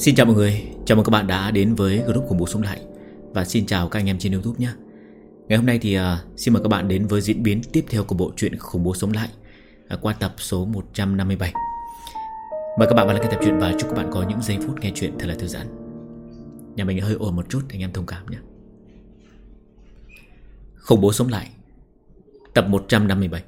Xin chào mọi người, chào mừng các bạn đã đến với group khủng bố sống lại. Và xin chào các anh em trên YouTube nhé. Ngày hôm nay thì xin mời các bạn đến với diễn biến tiếp theo của bộ truyện khủng bố sống lại qua tập số 157. Mời các bạn vào lắng nghe tập truyện và chúc các bạn có những giây phút nghe truyện thật là thư giãn. Nhà mình hơi ồn một chút, anh em thông cảm nhé. Khủng bố sống lại tập 157.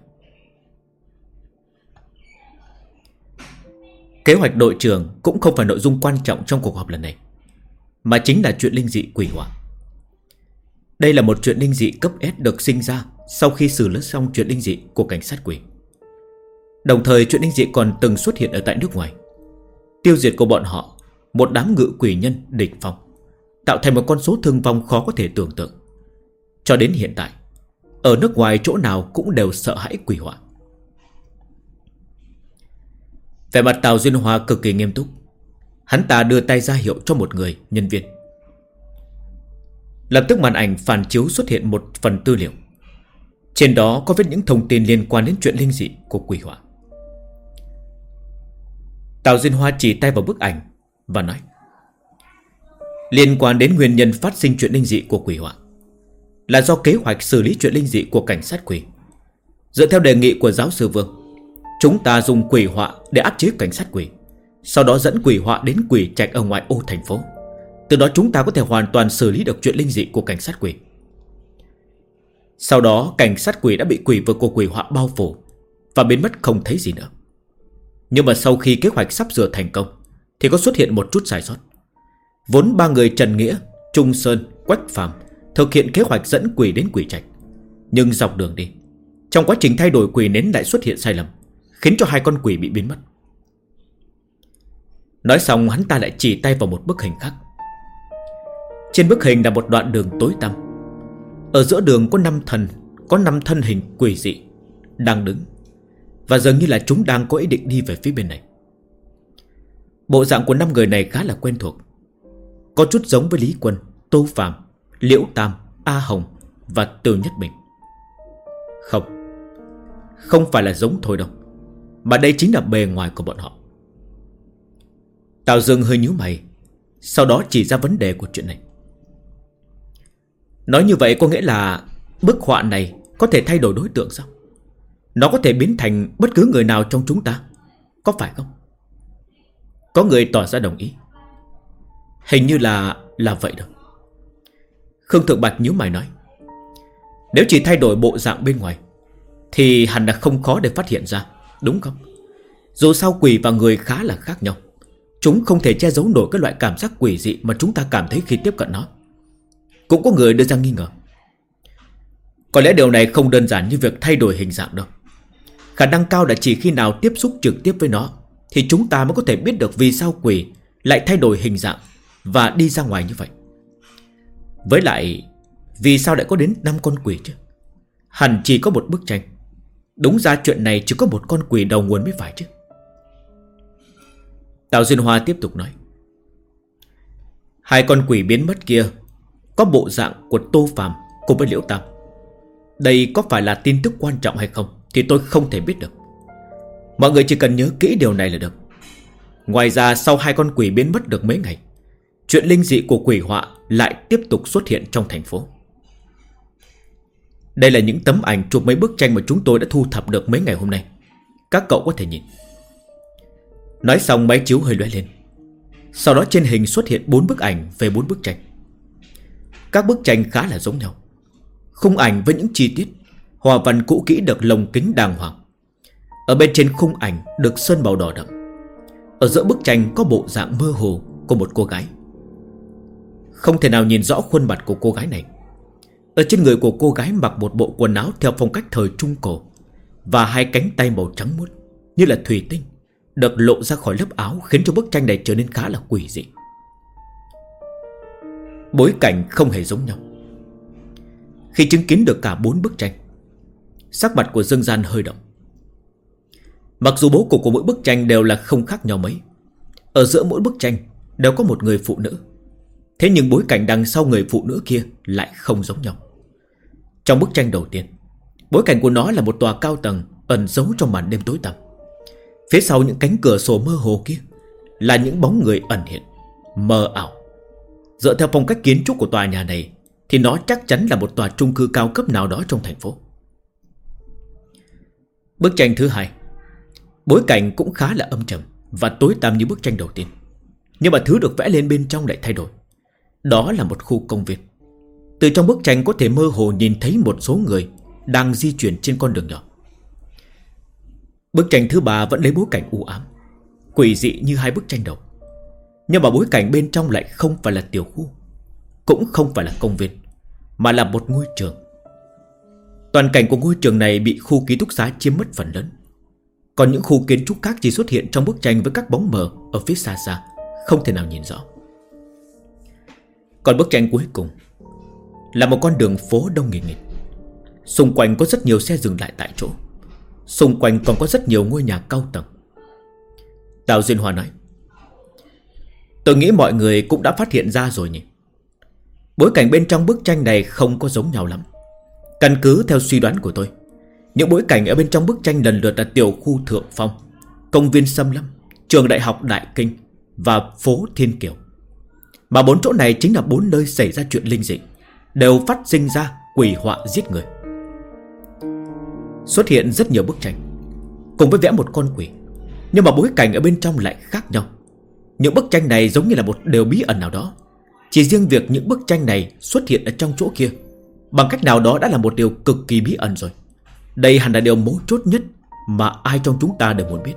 Kế hoạch đội trưởng cũng không phải nội dung quan trọng trong cuộc họp lần này, mà chính là chuyện linh dị quỷ hỏa. Đây là một chuyện linh dị cấp S được sinh ra sau khi xử lý xong chuyện linh dị của cảnh sát quỷ. Đồng thời chuyện linh dị còn từng xuất hiện ở tại nước ngoài, tiêu diệt của bọn họ một đám ngự quỷ nhân đỉnh phong, tạo thành một con số thương vong khó có thể tưởng tượng. Cho đến hiện tại, ở nước ngoài chỗ nào cũng đều sợ hãi quỷ hỏa. Vẻ mặt Tào Duyên Hoa cực kỳ nghiêm túc. Hắn ta đưa tay ra hiệu cho một người nhân viên. Lập tức màn ảnh phản chiếu xuất hiện một phần tư liệu. Trên đó có viết những thông tin liên quan đến chuyện linh dị của quỷ hỏa. Tào Duyên Hoa chỉ tay vào bức ảnh và nói: liên quan đến nguyên nhân phát sinh chuyện linh dị của quỷ hỏa là do kế hoạch xử lý chuyện linh dị của cảnh sát quỷ. Dựa theo đề nghị của giáo sư Vương, chúng ta dùng quỷ họa để áp chế cảnh sát quỷ, sau đó dẫn quỷ họa đến quỷ trạch ở ngoại ô thành phố. Từ đó chúng ta có thể hoàn toàn xử lý được chuyện linh dị của cảnh sát quỷ. Sau đó cảnh sát quỷ đã bị quỷ vực của quỷ họa bao phủ và biến mất không thấy gì nữa. Nhưng mà sau khi kế hoạch sắp sửa thành công thì có xuất hiện một chút sai sót. Vốn ba người Trần Nghĩa, Trung Sơn, Quách Phàm thực hiện kế hoạch dẫn quỷ đến quỷ trạch, nhưng dọc đường đi, trong quá trình thay đổi quỷ nến lại xuất hiện sai lầm, khiến cho hai con quỷ bị biến mất. Nói xong hắn ta lại chỉ tay vào một bức hình khác. Trên bức hình là một đoạn đường tối tăm. Ở giữa đường có 5 thân hình quỷ dị đang đứng, và dường như là chúng đang có ý định đi về phía bên này. Bộ dạng của 5 người này khá là quen thuộc, có chút giống với Lý Quân, Tô Phạm, Liễu Tam, A Hồng và Từ Nhất Bình. Không phải là giống thôi đâu, mà đây chính là bề ngoài của bọn họ. Tào Dương hơi nhíu mày, sau đó chỉ ra vấn đề của chuyện này. Nói như vậy có nghĩa là bức họa này có thể thay đổi đối tượng sao? Nó có thể biến thành bất cứ người nào trong chúng ta, có phải không? Có người tỏ ra đồng ý. Hình như là vậy đâu. Khương Thượng Bạch nhíu mày nói: nếu chỉ thay đổi bộ dạng bên ngoài thì hẳn là không khó để phát hiện ra, đúng không? Dù sao quỷ và người khá là khác nhau, chúng không thể che giấu nổi các loại cảm giác quỷ dị mà chúng ta cảm thấy khi tiếp cận nó. Cũng có người đưa ra nghi ngờ. Có lẽ điều này không đơn giản như việc thay đổi hình dạng đâu. Khả năng cao là chỉ khi nào tiếp xúc trực tiếp với nó thì chúng ta mới có thể biết được vì sao quỷ lại thay đổi hình dạng và đi ra ngoài như vậy. Với lại, vì sao lại có đến 5 con quỷ chứ? Hẳn chỉ có một bức tranh. Đúng ra chuyện này chỉ có một con quỷ đầu nguồn mới phải chứ. Tào Duyên Hoa tiếp tục nói: hai con quỷ biến mất kia có bộ dạng của Tô Phàm cùng với Liễu Tam. Đây có phải là tin tức quan trọng hay không thì tôi không thể biết được. Mọi người chỉ cần nhớ kỹ điều này là được. Ngoài ra sau hai con quỷ biến mất được mấy ngày, chuyện linh dị của quỷ họa lại tiếp tục xuất hiện trong thành phố. Đây là những tấm ảnh chụp mấy bức tranh mà chúng tôi đã thu thập được mấy ngày hôm nay. Các cậu có thể nhìn. Nói xong máy chiếu hơi lóe lên. Sau đó trên hình xuất hiện 4 bức ảnh về 4 bức tranh. Các bức tranh khá là giống nhau. Khung ảnh với những chi tiết hòa văn cũ kỹ được lồng kính đàng hoàng. Ở bên trên khung ảnh được sơn màu đỏ đậm. Ở giữa bức tranh có bộ dạng mơ hồ của một cô gái. Không thể nào nhìn rõ khuôn mặt của cô gái này. Ở trên người của cô gái mặc một bộ quần áo theo phong cách thời Trung Cổ, và hai cánh tay màu trắng muốt như là thủy tinh được lộ ra khỏi lớp áo, khiến cho bức tranh này trở nên khá là quỷ dị. Bối cảnh không hề giống nhau. Khi chứng kiến được cả 4 bức tranh, sắc mặt của Dương Gian hơi động. Mặc dù bố cục của mỗi bức tranh đều là không khác nhau mấy, ở giữa mỗi bức tranh đều có một người phụ nữ, thế nhưng bối cảnh đằng sau người phụ nữ kia lại không giống nhau. Trong bức tranh đầu tiên, bối cảnh của nó là một tòa cao tầng ẩn giấu trong màn đêm tối tăm. Phía sau những cánh cửa sổ mơ hồ kia là những bóng người ẩn hiện. Mờ ảo. Dựa theo phong cách kiến trúc của tòa nhà này thì nó chắc chắn là một tòa chung cư cao cấp nào đó trong thành phố. Bức tranh thứ hai, bối cảnh cũng khá là âm trầm và tối tăm như bức tranh đầu tiên, nhưng mà thứ được vẽ lên bên trong lại thay đổi. Đó là một khu công viên. Từ trong bức tranh có thể mơ hồ nhìn thấy một số người đang di chuyển trên con đường nhỏ. Bức tranh thứ ba vẫn lấy bối cảnh u ám, quỷ dị như hai bức tranh đầu, nhưng mà bối cảnh bên trong lại không phải là tiểu khu, cũng không phải là công viên, mà là một ngôi trường. Toàn cảnh của ngôi trường này bị khu ký túc xá chiếm mất phần lớn, còn những khu kiến trúc khác chỉ xuất hiện trong bức tranh với các bóng mờ ở phía xa xa, không thể nào nhìn rõ. Còn bức tranh cuối cùng là một con đường phố đông nghịt nghịt. Xung quanh có rất nhiều xe dừng lại tại chỗ. Xung quanh còn có rất nhiều ngôi nhà cao tầng. Tào Duyên Hoa nói: tôi nghĩ mọi người cũng đã phát hiện ra rồi nhỉ. Bối cảnh bên trong bức tranh này không có giống nhau lắm. Căn cứ theo suy đoán của tôi, những bối cảnh ở bên trong bức tranh lần lượt là tiểu khu Thượng Phong, công viên Sâm Lâm, trường đại học Đại Kinh và phố Thiên Kiều. Mà 4 chỗ này chính là 4 nơi xảy ra chuyện linh dị, đều phát sinh ra quỷ họa giết người. Xuất hiện rất nhiều bức tranh cùng với vẽ một con quỷ, nhưng mà bối cảnh ở bên trong lại khác nhau. Những bức tranh này giống như là một điều bí ẩn nào đó. Chỉ riêng việc những bức tranh này xuất hiện ở trong chỗ kia bằng cách nào đó đã là một điều cực kỳ bí ẩn rồi. Đây hẳn là điều mấu chốt nhất mà ai trong chúng ta đều muốn biết.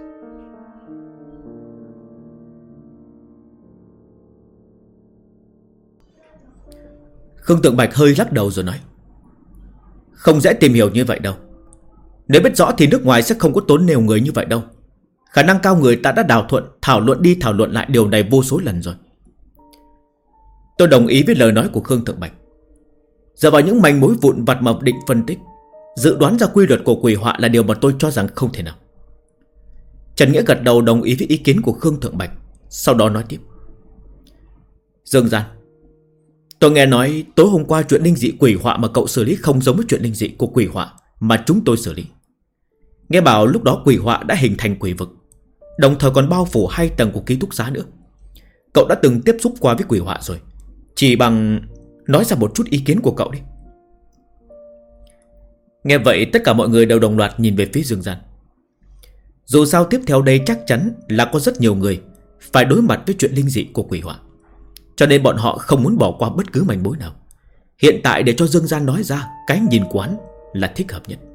Khương Tượng Bạch hơi lắc đầu rồi nói: không dễ tìm hiểu như vậy đâu. Nếu biết rõ thì nước ngoài sẽ không có tốn nhiều người như vậy đâu. Khả năng cao người ta đã thảo luận đi thảo luận lại điều này vô số lần rồi. Tôi đồng ý với lời nói của Khương Thượng Bạch. Dựa vào những manh mối vụn vặt mà định phân tích, dự đoán ra quy luật của quỷ họa là điều mà tôi cho rằng không thể nào. Trần Nghĩa gật đầu đồng ý với ý kiến của Khương Thượng Bạch, sau đó nói tiếp: Dương Gian, tôi nghe nói tối hôm qua chuyện linh dị quỷ họa mà cậu xử lý không giống với chuyện linh dị của quỷ họa mà chúng tôi xử lý. Nghe bảo lúc đó quỷ họa đã hình thành quỷ vực, đồng thời còn bao phủ 2 tầng của ký túc xá nữa. Cậu đã từng tiếp xúc qua với quỷ họa rồi, chỉ bằng nói ra một chút ý kiến của cậu đi. Nghe vậy tất cả mọi người đều đồng loạt nhìn về phía Dương Gian. Dù sao tiếp theo đây chắc chắn là có rất nhiều người phải đối mặt với chuyện linh dị của quỷ họa, cho nên bọn họ không muốn bỏ qua bất cứ manh mối nào. Hiện tại để cho Dương Gian nói ra cái nhìn của hắn là thích hợp nhất.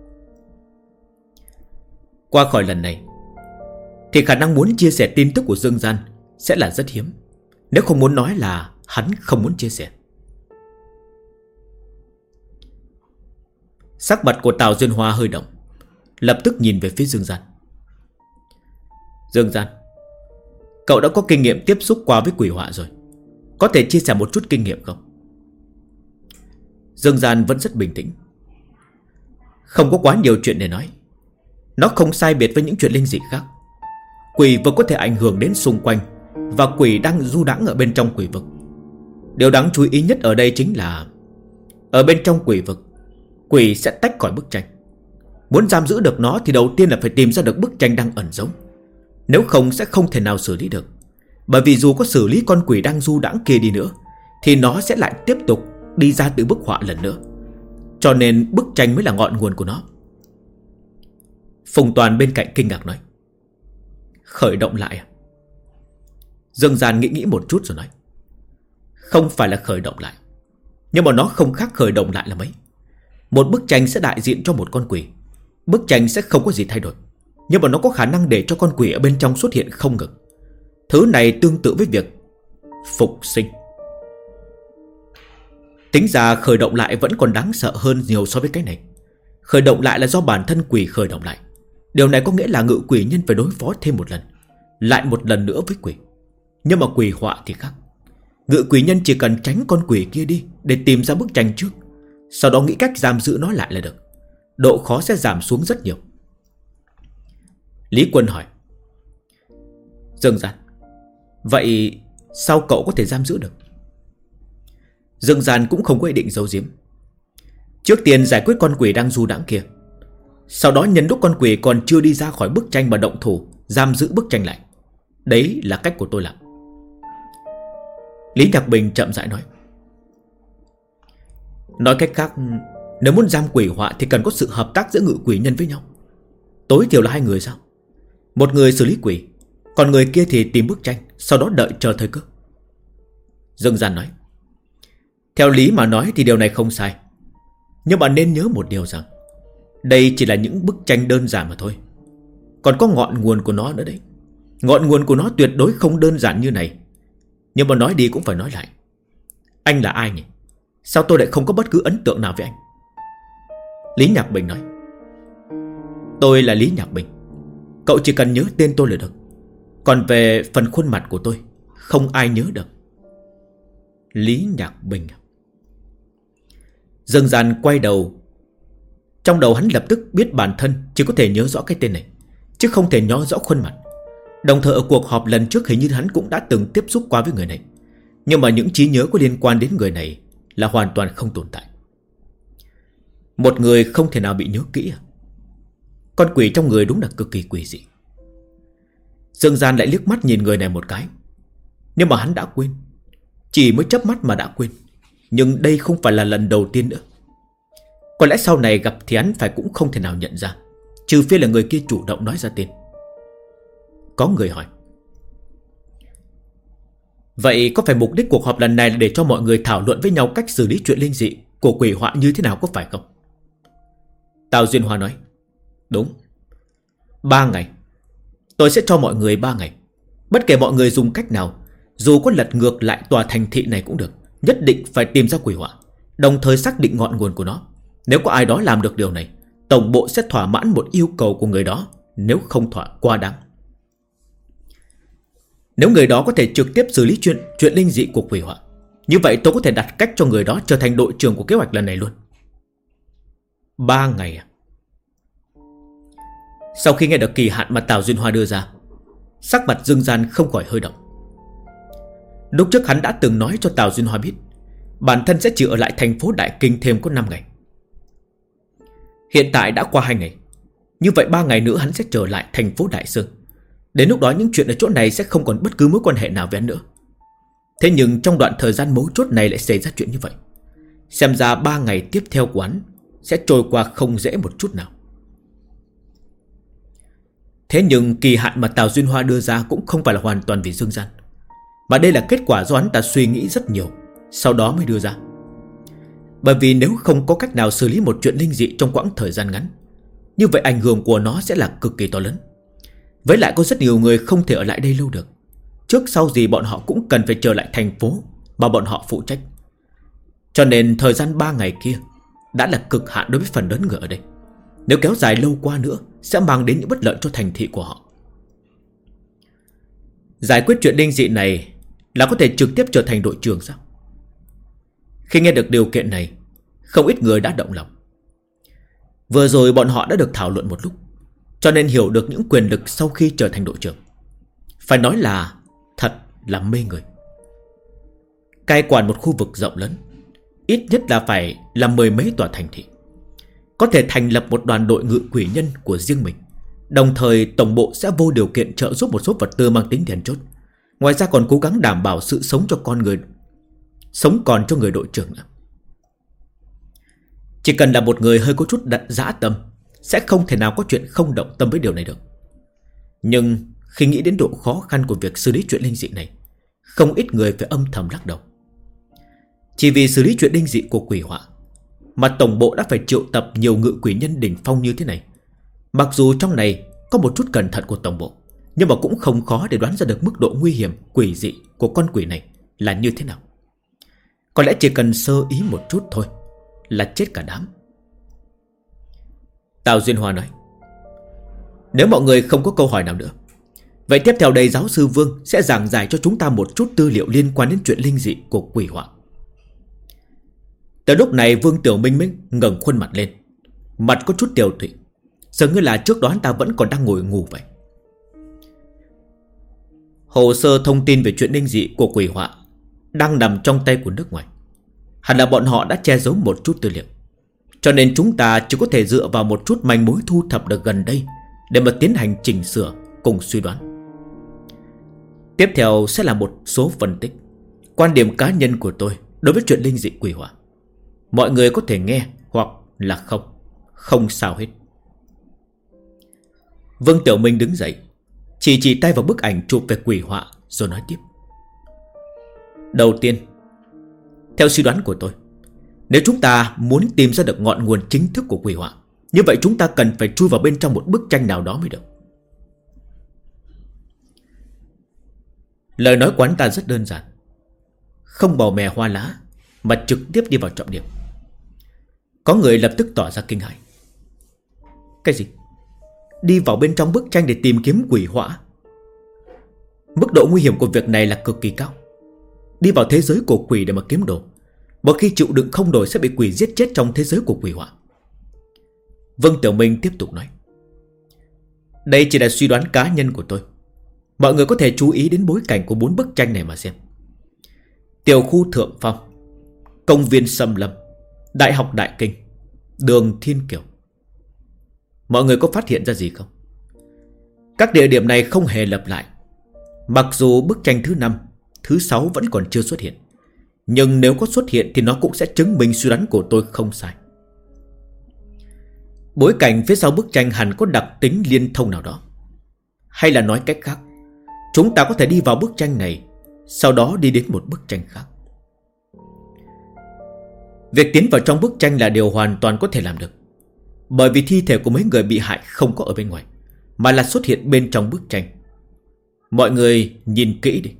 Qua khỏi lần này thì khả năng muốn chia sẻ tin tức của Dương Gian sẽ là rất hiếm, nếu không muốn nói là hắn không muốn chia sẻ. Sắc mặt của Tào Duyên Hoa hơi động, lập tức nhìn về phía Dương Gian. Dương Gian, cậu đã có kinh nghiệm tiếp xúc qua với quỷ họa rồi, có thể chia sẻ một chút kinh nghiệm không? Dương Gian vẫn rất bình tĩnh. Không có quá nhiều chuyện để nói. Nó không sai biệt với những chuyện linh dị khác. Quỷ vực có thể ảnh hưởng đến xung quanh, và quỷ đang du đãng ở bên trong quỷ vực. Điều đáng chú ý nhất ở đây chính là ở bên trong quỷ vực, quỷ sẽ tách khỏi bức tranh. Muốn giam giữ được nó thì đầu tiên là phải tìm ra được bức tranh đang ẩn giấu. Nếu không sẽ không thể nào xử lý được. Bởi vì dù có xử lý con quỷ đang du đãng kia đi nữa thì nó sẽ lại tiếp tục đi ra từ bức họa lần nữa. Cho nên bức tranh mới là ngọn nguồn của nó. Phùng Toàn bên cạnh kinh ngạc nói: khởi động lại à? Dương Gian nghĩ một chút rồi nói: không phải là khởi động lại, nhưng mà nó không khác khởi động lại là mấy. Một bức tranh sẽ đại diện cho một con quỷ. Bức tranh sẽ không có gì thay đổi, nhưng mà nó có khả năng để cho con quỷ ở bên trong xuất hiện không ngừng. Thứ này tương tự với việc phục sinh. Tính ra khởi động lại vẫn còn đáng sợ hơn nhiều so với cái này. Khởi động lại là do bản thân quỷ khởi động lại. Điều này có nghĩa là ngự quỷ nhân phải đối phó thêm một lần, lại một lần nữa với quỷ. Nhưng mà quỷ họa thì khác. Ngự quỷ nhân chỉ cần tránh con quỷ kia đi để tìm ra bức tranh trước, sau đó nghĩ cách giam giữ nó lại là được. Độ khó sẽ giảm xuống rất nhiều. Lý Quân hỏi: Dương Gian, vậy sao cậu có thể giam giữ được? Dương Gian cũng không có ý định giấu giếm. Trước tiên giải quyết con quỷ đang du đãng kia, sau đó nhân lúc con quỷ còn chưa đi ra khỏi bức tranh mà động thủ, giam giữ bức tranh lại. Đấy là cách của tôi làm. Lý Nhạc Bình chậm rãi nói. Nói cách khác, nếu muốn giam quỷ họa thì cần có sự hợp tác giữa ngự quỷ nhân với nhau. Tối thiểu là 2 người sao? Một người xử lý quỷ, còn người kia thì tìm bức tranh, sau đó đợi chờ thời cơ. Dương Gian nói. Theo lý mà nói thì điều này không sai, nhưng bạn nên nhớ một điều rằng đây chỉ là những bức tranh đơn giản mà thôi. Còn có ngọn nguồn của nó nữa đấy. Ngọn nguồn của nó tuyệt đối không đơn giản như này. Nhưng mà nói đi cũng phải nói lại. Anh là ai nhỉ? Sao tôi lại không có bất cứ ấn tượng nào với anh? Lý Nhạc Bình nói. Tôi là Lý Nhạc Bình. Cậu chỉ cần nhớ tên tôi là được. Còn về phần khuôn mặt của tôi, không ai nhớ được. Lý Nhạc Bình. Dương Gian quay đầu. Trong đầu hắn lập tức biết bản thân chỉ có thể nhớ rõ cái tên này, chứ không thể nhớ rõ khuôn mặt. Đồng thời ở cuộc họp lần trước hình như hắn cũng đã từng tiếp xúc qua với người này. Nhưng mà những trí nhớ có liên quan đến người này là hoàn toàn không tồn tại. Một người không thể nào bị nhớ kỹ à? Con quỷ trong người đúng là cực kỳ quỷ dị. Dương Gian lại liếc mắt nhìn người này một cái. Nhưng mà hắn đã quên. Chỉ mới chớp mắt mà đã quên. Nhưng đây không phải là lần đầu tiên nữa. Có lẽ sau này gặp thì hắn phải cũng không thể nào nhận ra, trừ phi là người kia chủ động nói ra tên. Có người hỏi. Vậy có phải mục đích cuộc họp lần này là để cho mọi người thảo luận với nhau cách xử lý chuyện linh dị của quỷ họa như thế nào, có phải không? Tào Duyên Hoa nói. Đúng. 3 ngày. Tôi sẽ cho mọi người 3 ngày. Bất kể mọi người dùng cách nào, dù có lật ngược lại tòa thành thị này cũng được, nhất định phải tìm ra quỷ họa, đồng thời xác định ngọn nguồn của nó. Nếu có ai đó làm được điều này, tổng bộ sẽ thỏa mãn một yêu cầu của người đó. Nếu không thỏa quá đáng. Nếu người đó có thể trực tiếp xử lý chuyện linh dị của quỷ họa, như vậy tôi có thể đặt cách cho người đó trở thành đội trưởng của kế hoạch lần này luôn. 3 ngày à? Sau khi nghe được kỳ hạn mà Tào Duyên Hoa đưa ra, sắc mặt Dương Gian không khỏi hơi động. Lúc trước hắn đã từng nói cho Tào Duyên Hoa biết bản thân sẽ chỉ ở lại thành phố Đại Kinh thêm có 5 ngày. Hiện tại đã qua 2 ngày. Như vậy 3 ngày nữa hắn sẽ trở lại thành phố Đại Sương. Đến lúc đó những chuyện ở chỗ này sẽ không còn bất cứ mối quan hệ nào với hắn nữa. Thế nhưng trong đoạn thời gian mấu chốt này lại xảy ra chuyện như vậy. Xem ra 3 ngày tiếp theo của hắn sẽ trôi qua không dễ một chút nào. Thế nhưng kỳ hạn mà Tào Duyên Hoa đưa ra cũng không phải là hoàn toàn vì Dương Gian, mà đây là kết quả do hắn ta suy nghĩ rất nhiều, sau đó mới đưa ra. Bởi vì nếu không có cách nào xử lý một chuyện linh dị trong quãng thời gian ngắn, như vậy ảnh hưởng của nó sẽ là cực kỳ to lớn. Với lại có rất nhiều người không thể ở lại đây lâu được. Trước sau gì bọn họ cũng cần phải trở lại thành phố mà bọn họ phụ trách. Cho nên thời gian 3 ngày kia đã là cực hạn đối với phần lớn người ở đây. Nếu kéo dài lâu qua nữa sẽ mang đến những bất lợi cho thành thị của họ. Giải quyết chuyện linh dị này là có thể trực tiếp trở thành đội trưởng sao? Khi nghe được điều kiện này, không ít người đã động lòng. Vừa rồi bọn họ đã được thảo luận một lúc, cho nên hiểu được những quyền lực sau khi trở thành đội trưởng. Phải nói là thật là mê người. Cai quản một khu vực rộng lớn, ít nhất là phải là 10 mấy tòa thành thị, có thể thành lập một đoàn đội ngự quỷ nhân của riêng mình. Đồng thời tổng bộ sẽ vô điều kiện trợ giúp một số vật tư mang tính then chốt. Ngoài ra còn cố gắng đảm bảo sự sống cho con người, sống còn cho người đội trưởng nữa. Chỉ cần là một người hơi có chút dã tâm, sẽ không thể nào có chuyện không động tâm với điều này được. Nhưng khi nghĩ đến độ khó khăn của việc xử lý chuyện linh dị này, không ít người phải âm thầm lắc đầu. Chỉ vì xử lý chuyện linh dị của quỷ họa mà tổng bộ đã phải triệu tập nhiều ngự quỷ nhân đỉnh phong như thế này. Mặc dù trong này có một chút cẩn thận của tổng bộ, nhưng mà cũng không khó để đoán ra được mức độ nguy hiểm quỷ dị của con quỷ này là như thế nào. Có lẽ chỉ cần sơ ý một chút thôi là chết cả đám. Tào Duyên Hoa nói. Nếu mọi người không có câu hỏi nào nữa, vậy tiếp theo đây giáo sư Vương sẽ giảng giải cho chúng ta một chút tư liệu liên quan đến chuyện linh dị của quỷ họa. Tới lúc này Vương Tiểu Minh mới ngẩng khuôn mặt lên, mặt có chút tiều tụy, dường như là trước đó hắn ta vẫn còn đang ngồi ngủ vậy. Hồ sơ thông tin về chuyện linh dị của quỷ họa đang nằm trong tay của nước ngoài. Hẳn là bọn họ đã che giấu một chút tư liệu, cho nên chúng ta chỉ có thể dựa vào một chút manh mối thu thập được gần đây để mà tiến hành chỉnh sửa cùng suy đoán. Tiếp theo sẽ là một số phân tích. Quan điểm cá nhân của tôi đối với chuyện linh dị quỷ hỏa, mọi người có thể nghe hoặc là không, không sao hết. Vương Tiểu Minh đứng dậy, chỉ tay vào bức ảnh chụp về quỷ họa, rồi nói tiếp. Đầu tiên, theo suy đoán của tôi, nếu chúng ta muốn tìm ra được ngọn nguồn chính thức của quỷ họa, như vậy chúng ta cần phải chui vào bên trong một bức tranh nào đó mới được. Lời nói của anh ta rất đơn giản, không bò mè hoa lá, mà trực tiếp đi vào trọng điểm. Có người lập tức tỏ ra kinh hãi. Cái gì? Đi vào bên trong bức tranh để tìm kiếm quỷ họa? Mức độ nguy hiểm của việc này là cực kỳ cao. Đi vào thế giới của quỷ để mà kiếm đồ, một khi chịu đựng không nổi sẽ bị quỷ giết chết trong thế giới của quỷ họa. Vương Tiểu Minh tiếp tục nói. Đây chỉ là suy đoán cá nhân của tôi. Mọi người có thể chú ý đến bối cảnh của 4 bức tranh này mà xem. Tiểu khu Thượng Phong, công viên Sâm Lâm, Đại học Đại Kinh, đường Thiên Kiều. Mọi người có phát hiện ra gì không? Các địa điểm này không hề lặp lại. Mặc dù bức tranh thứ 5, thứ 6 vẫn còn chưa xuất hiện, nhưng nếu có xuất hiện thì nó cũng sẽ chứng minh suy đoán của tôi không sai. Bối cảnh phía sau bức tranh hẳn có đặc tính liên thông nào đó. Hay là nói cách khác, chúng ta có thể đi vào bức tranh này, sau đó đi đến một bức tranh khác. Việc tiến vào trong bức tranh là điều hoàn toàn có thể làm được, bởi vì thi thể của mấy người bị hại không có ở bên ngoài, mà là xuất hiện bên trong bức tranh. Mọi người nhìn kỹ đi.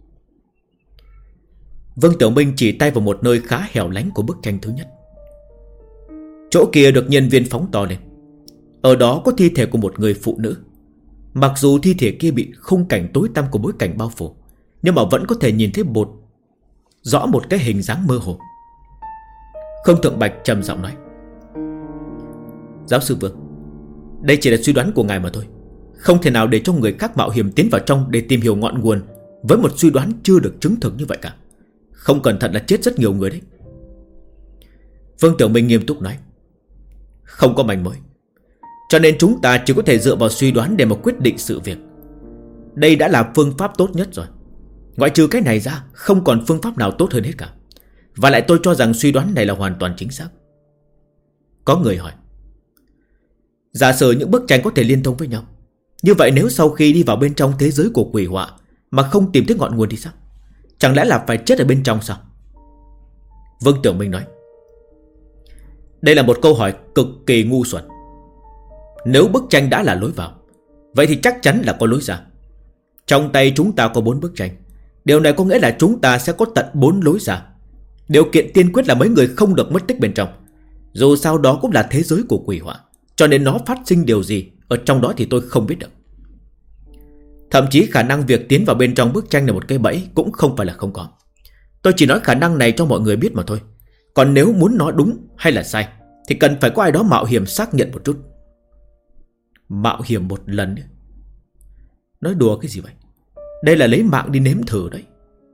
Vương Tiểu Minh chỉ tay vào một nơi khá hẻo lánh của bức tranh thứ nhất. Chỗ kia được nhân viên phóng to lên. Ở đó có thi thể của một người phụ nữ. Mặc dù thi thể kia bị khung cảnh tối tăm của bối cảnh bao phủ, nhưng mà vẫn có thể nhìn thấy rõ một cái hình dáng mơ hồ. Khương Thượng Bạch trầm giọng nói. Giáo sư Vương, đây chỉ là suy đoán của ngài mà thôi. Không thể nào để cho người khác mạo hiểm tiến vào trong để tìm hiểu ngọn nguồn với một suy đoán chưa được chứng thực như vậy cả. Không cẩn thận là chết rất nhiều người đấy. Vương Tiểu Minh nghiêm túc nói. Không có manh mối, cho nên chúng ta chỉ có thể dựa vào suy đoán để mà quyết định sự việc. Đây đã là phương pháp tốt nhất rồi. Ngoại trừ cái này ra, không còn phương pháp nào tốt hơn hết cả. Và lại tôi cho rằng suy đoán này là hoàn toàn chính xác. Có người hỏi, giả sử những bức tranh có thể liên thông với nhau, như vậy nếu sau khi đi vào bên trong thế giới của quỷ họa mà không tìm thấy ngọn nguồn thì sao? Chẳng lẽ là phải chết ở bên trong sao? Vương Tiểu Minh nói. Đây là một câu hỏi cực kỳ ngu xuẩn. Nếu bức tranh đã là lối vào, vậy thì chắc chắn là có lối ra. Trong tay chúng ta có 4 bức tranh. Điều này có nghĩa là chúng ta sẽ có tận 4 lối ra. Điều kiện tiên quyết là mấy người không được mất tích bên trong. Dù sao đó cũng là thế giới của quỷ họa, cho nên nó phát sinh điều gì ở trong đó thì tôi không biết được. Thậm chí khả năng việc tiến vào bên trong bức tranh là một cái bẫy cũng không phải là không có. Tôi chỉ nói khả năng này cho mọi người biết mà thôi. Còn nếu muốn nói đúng hay là sai thì cần phải có ai đó mạo hiểm xác nhận một chút. Mạo hiểm một lần nữa. Nói đùa cái gì vậy? Đây là lấy mạng đi nếm thử đấy.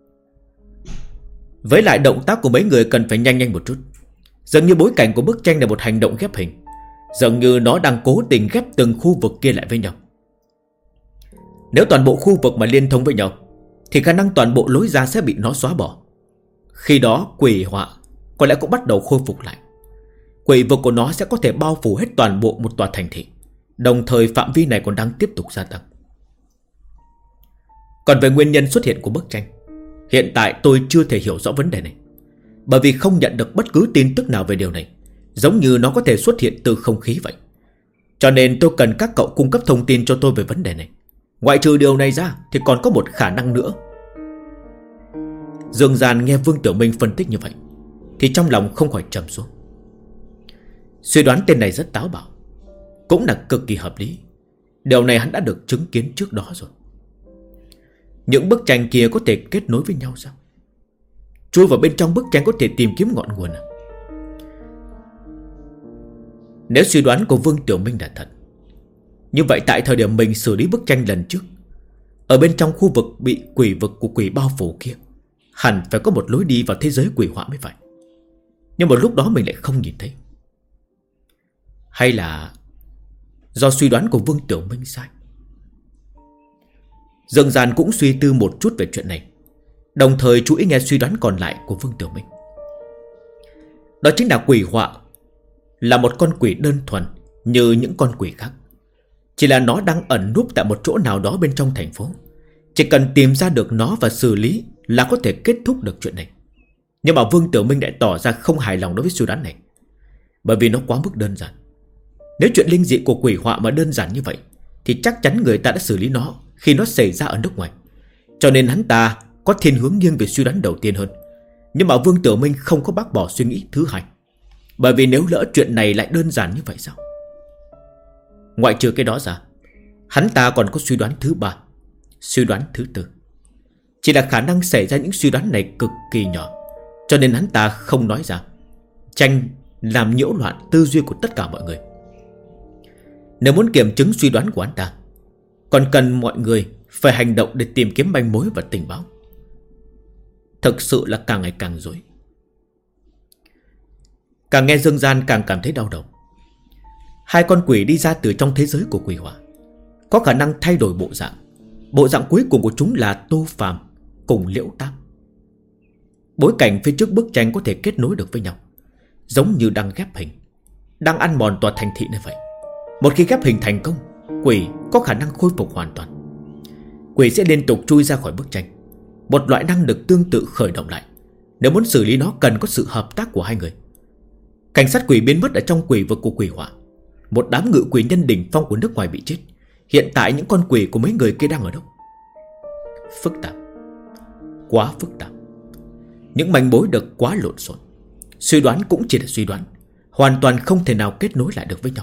Với lại động tác của mấy người cần phải nhanh một chút. Dường như bối cảnh của bức tranh là một hành động ghép hình. Dường như nó đang cố tình ghép từng khu vực kia lại với nhau. Nếu toàn bộ khu vực mà liên thông với nhau thì khả năng toàn bộ lối ra sẽ bị nó xóa bỏ. Khi đó quỷ họa có lẽ cũng bắt đầu khôi phục lại. Quỷ vực của nó sẽ có thể bao phủ hết toàn bộ một tòa thành thị. Đồng thời phạm vi này còn đang tiếp tục gia tăng. Còn về nguyên nhân xuất hiện của bức tranh, hiện tại tôi chưa thể hiểu rõ vấn đề này, bởi vì không nhận được bất cứ tin tức nào về điều này. Giống như nó có thể xuất hiện từ không khí vậy. Cho nên tôi cần các cậu cung cấp thông tin cho tôi về vấn đề này. Ngoại trừ điều này ra thì còn có một khả năng nữa. Dương Gian nghe Vương Tiểu Minh phân tích như vậy thì trong lòng không khỏi trầm xuống. Suy đoán tên này rất táo bạo, cũng là cực kỳ hợp lý. Điều này hắn đã được chứng kiến trước đó rồi. Những bức tranh kia có thể kết nối với nhau sao? Chui vào bên trong bức tranh có thể tìm kiếm ngọn nguồn à? Nếu suy đoán của Vương Tiểu Minh là thật, như vậy tại thời điểm mình xử lý bức tranh lần trước, ở bên trong khu vực bị quỷ vực của quỷ bao phủ kia, hẳn phải có một lối đi vào thế giới quỷ họa mới phải. Nhưng một lúc đó mình lại không nhìn thấy. Hay là do suy đoán của Vương Tiểu Minh sai? Dương Gian cũng suy tư một chút về chuyện này. đồng thời chú ý nghe suy đoán còn lại của Vương Tiểu Minh. Đó chính là quỷ họa là một con quỷ đơn thuần như những con quỷ khác. Chỉ là nó đang ẩn núp tại một chỗ nào đó bên trong thành phố. Chỉ cần tìm ra được nó và xử lý là có thể kết thúc được chuyện này. Nhưng mà Vương Tiểu Minh lại tỏ ra không hài lòng đối với suy đoán này, bởi vì nó quá mức đơn giản. Nếu chuyện linh dị của quỷ họa mà đơn giản như vậy thì chắc chắn người ta đã xử lý nó khi nó xảy ra ở nước ngoài. Cho nên hắn ta có thiên hướng nghiêng về suy đoán đầu tiên hơn. Nhưng mà Vương Tiểu Minh không có bác bỏ suy nghĩ thứ hai, bởi vì nếu lỡ chuyện này lại đơn giản như vậy sao? Ngoại trừ cái đó ra, hắn ta còn có suy đoán thứ ba, suy đoán thứ tư. Chỉ là khả năng xảy ra những suy đoán này cực kỳ nhỏ, cho nên hắn ta không nói ra, tranh làm nhiễu loạn tư duy của tất cả mọi người. Nếu muốn kiểm chứng suy đoán của hắn ta, còn cần mọi người phải hành động để tìm kiếm manh mối và tình báo. Thực sự là càng ngày càng rối. Càng nghe Dương Gian càng cảm thấy đau đầu. Hai con quỷ đi ra từ trong thế giới của quỷ hỏa, có khả năng thay đổi bộ dạng. Bộ dạng cuối cùng của chúng là Tô Phàm cùng Liễu Tam. Bối cảnh phía trước bức tranh có thể kết nối được với nhau, giống như đang ghép hình, đang ăn mòn tòa thành thị này vậy. Một khi ghép hình thành công, quỷ có khả năng khôi phục hoàn toàn. Quỷ sẽ liên tục chui ra khỏi bức tranh. Một loại năng lực tương tự khởi động lại. Nếu muốn xử lý nó cần có sự hợp tác của hai người. Cảnh sát quỷ biến mất ở trong quỷ vực của quỷ hỏa. Một đám ngự quỷ nhân đỉnh phong của nước ngoài bị chết. Hiện tại những con quỷ của mấy người kia đang ở đâu? Phức tạp, quá phức tạp. Những manh mối được quá lộn xộn. Suy đoán cũng chỉ là suy đoán, hoàn toàn không thể nào kết nối lại được với nhau.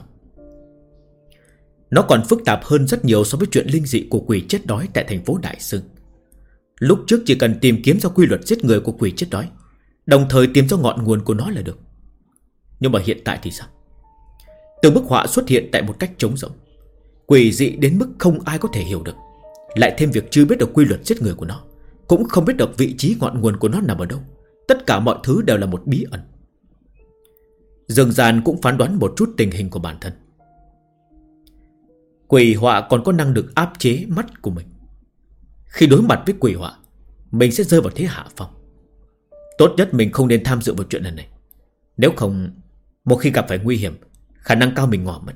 Nó còn phức tạp hơn rất nhiều so với chuyện linh dị của quỷ chết đói tại thành phố Đại Sương. Lúc trước chỉ cần tìm kiếm ra quy luật giết người của quỷ chết đói, đồng thời tìm ra ngọn nguồn của nó là được. Nhưng mà hiện tại thì sao? Từng bức họa xuất hiện tại một cách trống rỗng, quỷ dị đến mức không ai có thể hiểu được. Lại thêm việc chưa biết được quy luật giết người của nó, cũng không biết được vị trí ngọn nguồn của nó nằm ở đâu. Tất cả mọi thứ đều là một bí ẩn. Dương Gian cũng phán đoán một chút tình hình của bản thân. Quỷ họa còn có năng lực áp chế mắt của mình. Khi đối mặt với quỷ họa, mình sẽ rơi vào thế hạ phong. Tốt nhất mình không nên tham dự vào chuyện lần này. Nếu không, một khi gặp phải nguy hiểm, khả năng cao mình ngỏ mất.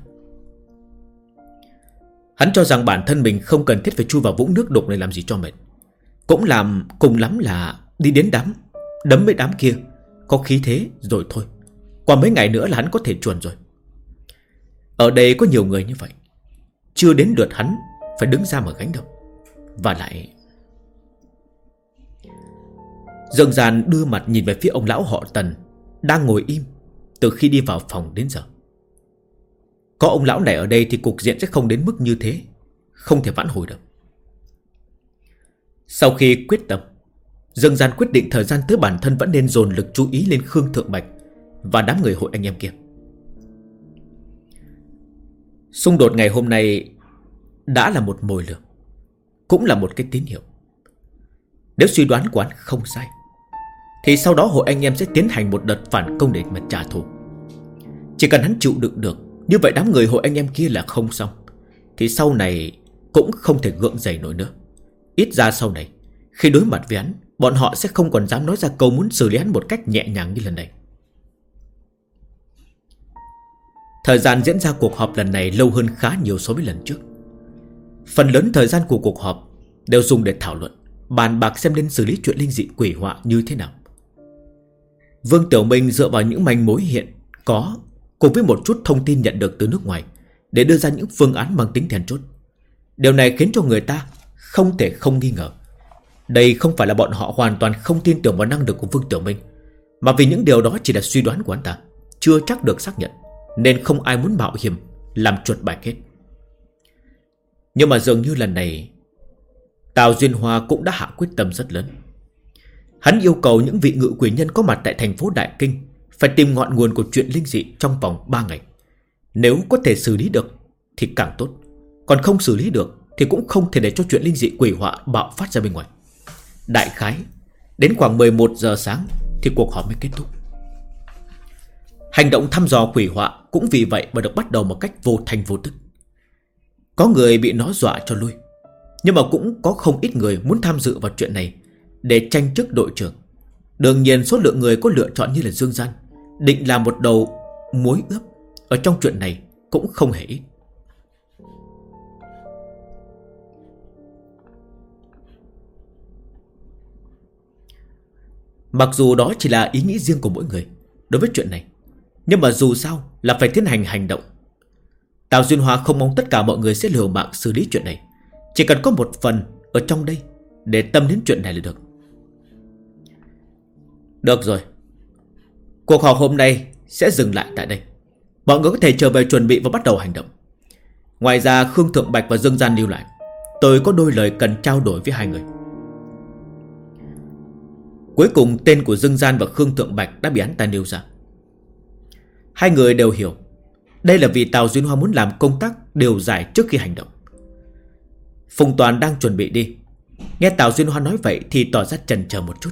Hắn cho rằng bản thân mình không cần thiết phải chui vào vũng nước đục này làm gì cho mệt. Cũng làm cùng lắm là đi đến đám, đấm với đám kia, có khí thế rồi thôi. Qua mấy ngày nữa là hắn có thể chuồn rồi. Ở đây có nhiều người như vậy, chưa đến lượt hắn phải đứng ra mà gánh đâu. Và lại Dương Gian đưa mặt nhìn về phía ông lão họ Tần đang ngồi im từ khi đi vào phòng đến giờ. Có ông lão này ở đây thì cục diện sẽ không đến mức như thế, không thể vãn hồi được. Sau khi quyết tâm, Dương Gian quyết định thời gian tới bản thân vẫn nên dồn lực chú ý lên Khương Thượng Bạch và đám người hội anh em kia. Xung đột ngày hôm nay đã là một mồi lửa, cũng là một cái tín hiệu. Nếu suy đoán của hắn không sai, thì sau đó hội anh em sẽ tiến hành một đợt phản công để mà trả thù. Chỉ cần hắn chịu đựng được, như vậy đám người hội anh em kia là không xong, thì sau này cũng không thể gượng dậy nổi nữa. Ít ra sau này, khi đối mặt với hắn, bọn họ sẽ không còn dám nói ra câu muốn xử lý hắn một cách nhẹ nhàng như lần này. Thời gian diễn ra cuộc họp lần này lâu hơn khá nhiều so với lần trước. Phần lớn thời gian của cuộc họp đều dùng để thảo luận, bàn bạc xem nên xử lý chuyện linh dị quỷ họa như thế nào. Vương Tiểu Minh dựa vào những manh mối hiện có cùng với một chút thông tin nhận được từ nước ngoài để đưa ra những phương án mang tính then chốt. Điều này khiến cho người ta không thể không nghi ngờ. Đây không phải là bọn họ hoàn toàn không tin tưởng vào năng lực của Vương Tiểu Minh, mà vì những điều đó chỉ là suy đoán của anh ta, chưa chắc được xác nhận, nên không ai muốn mạo hiểm làm chuột bài kết. Nhưng mà dường như lần này Tào Duyên Hoa cũng đã hạ quyết tâm rất lớn. Hắn yêu cầu những vị ngự quỷ nhân có mặt tại thành phố Đại Kinh phải tìm ngọn nguồn của chuyện linh dị trong vòng 3 ngày. Nếu có thể xử lý được thì càng tốt, còn không xử lý được thì cũng không thể để cho chuyện linh dị quỷ họa bạo phát ra bên ngoài. Đại khái đến khoảng 11 giờ sáng thì cuộc họp mới kết thúc. Hành động thăm dò quỷ họa cũng vì vậy mà được bắt đầu một cách vô thành vô tức. Có người bị nó dọa cho lui, nhưng mà cũng có không ít người muốn tham dự vào chuyện này, để tranh chức đội trưởng. Đương nhiên số lượng người có lựa chọn như là Dương Gian định làm một đầu mối ướp ở trong chuyện này cũng không hề ít. Mặc dù đó chỉ là ý nghĩ riêng của mỗi người đối với chuyện này, nhưng mà dù sao là phải tiến hành hành động. Tào Duyên Hoa không mong tất cả mọi người sẽ liều mạng xử lý chuyện này. Chỉ cần có một phần ở trong đây để tâm đến chuyện này là được. Được rồi, cuộc họp hôm nay sẽ dừng lại tại đây. Mọi người có thể trở về chuẩn bị và bắt đầu hành động. Ngoài ra Khương Thượng Bạch và Dương Gian lưu lại. Tôi có đôi lời cần trao đổi với hai người. Cuối cùng tên của Dương Gian và Khương Thượng Bạch đã bị hắn ta nêu ra. Hai người đều hiểu đây là vì Tào Duyên Hoa muốn làm công tác điều giải trước khi hành động. Phùng Toàn đang chuẩn bị đi, nghe Tào Duyên Hoa nói vậy thì tỏ ra chần chờ một chút.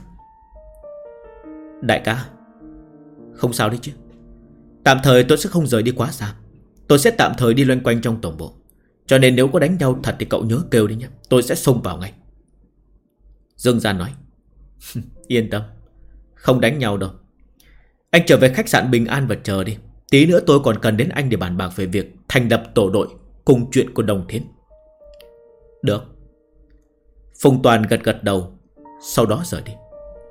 Đại ca, không sao đấy chứ. Tạm thời tôi sẽ không rời đi quá xa. Tôi sẽ tạm thời đi loanh quanh trong tổng bộ. Cho nên nếu có đánh nhau thật thì cậu nhớ kêu đi nhé. Tôi sẽ xông vào ngay. Dương Gian nói. Yên tâm, không đánh nhau đâu. Anh trở về khách sạn bình an và chờ đi. Tí nữa tôi còn cần đến anh để bàn bạc về việc thành lập tổ đội cùng chuyện của Đồng Thiến. Được. Phùng Toàn gật gật đầu, sau đó rời đi.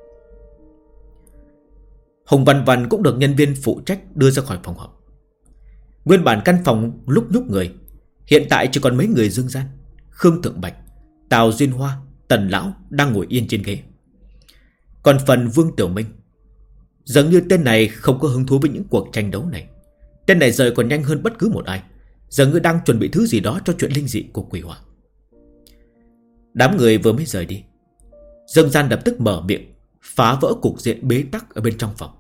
Hồng Văn Văn cũng được nhân viên phụ trách đưa ra khỏi phòng họp. Nguyên bản căn phòng lúc nhúc người, hiện tại chỉ còn mấy người Dương Gian, Khương Thượng Bạch, Tào Duyên Hoa, Tần Lão đang ngồi yên trên ghế. Còn phần Vương Tiểu Minh, dường như tên này không có hứng thú với những cuộc tranh đấu này. Tên này rời còn nhanh hơn bất cứ một ai, dường như đang chuẩn bị thứ gì đó cho chuyện linh dị của Quỷ Hỏa. Đám người vừa mới rời đi, Dương Gian lập tức mở miệng phá vỡ cục diện bế tắc ở bên trong phòng.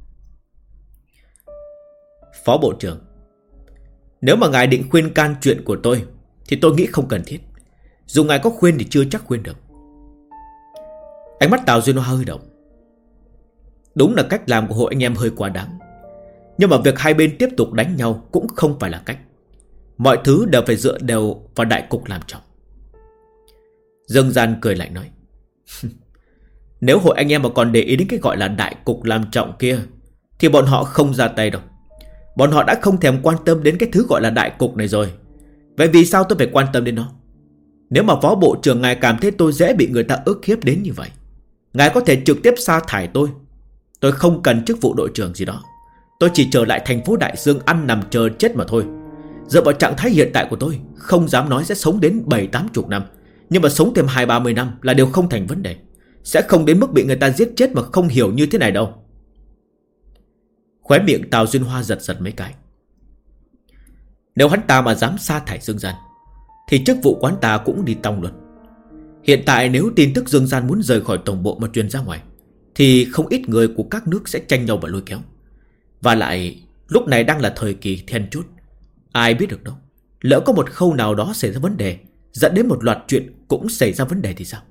Phó Bộ trưởng, nếu mà ngài định khuyên can chuyện của tôi thì tôi nghĩ không cần thiết. Dù ngài có khuyên thì chưa chắc khuyên được. Ánh mắt Tào Duyên Hoa hơi động. Đúng là cách làm của hội anh em hơi quá đáng, nhưng mà việc hai bên tiếp tục đánh nhau cũng không phải là cách. Mọi thứ đều phải dựa đều vào đại cục làm trọng. Dương Gian cười lạnh nói. Nếu hội anh em mà còn để ý đến cái gọi là đại cục làm trọng kia thì bọn họ không ra tay đâu. Bọn họ đã không thèm quan tâm đến cái thứ gọi là đại cục này rồi. Vậy vì sao tôi phải quan tâm đến nó? Nếu mà Phó Bộ trưởng ngài cảm thấy tôi dễ bị người ta ức hiếp đến như vậy, ngài có thể trực tiếp sa thải tôi. Tôi không cần chức vụ đội trưởng gì đó. Tôi chỉ trở lại thành phố Đại Dương ăn nằm chờ chết mà thôi. Dựa vào trạng thái hiện tại của tôi, không dám nói sẽ sống đến 70-80 năm, nhưng mà sống thêm 20-30 năm là điều không thành vấn đề. Sẽ không đến mức bị người ta giết chết mà không hiểu như thế này đâu. Khóe miệng Tào Duyên Hoa giật giật mấy cái. Nếu hắn ta mà dám sa thải Dương Gian thì chức vụ quán ta cũng đi tong luôn. Hiện tại nếu tin tức Dương Gian muốn rời khỏi tổng bộ mà truyền ra ngoài thì không ít người của các nước sẽ tranh nhau và lôi kéo. Và lại lúc này đang là thời kỳ then chốt, ai biết được đâu, lỡ có một khâu nào đó xảy ra vấn đề, dẫn đến một loạt chuyện cũng xảy ra vấn đề thì sao?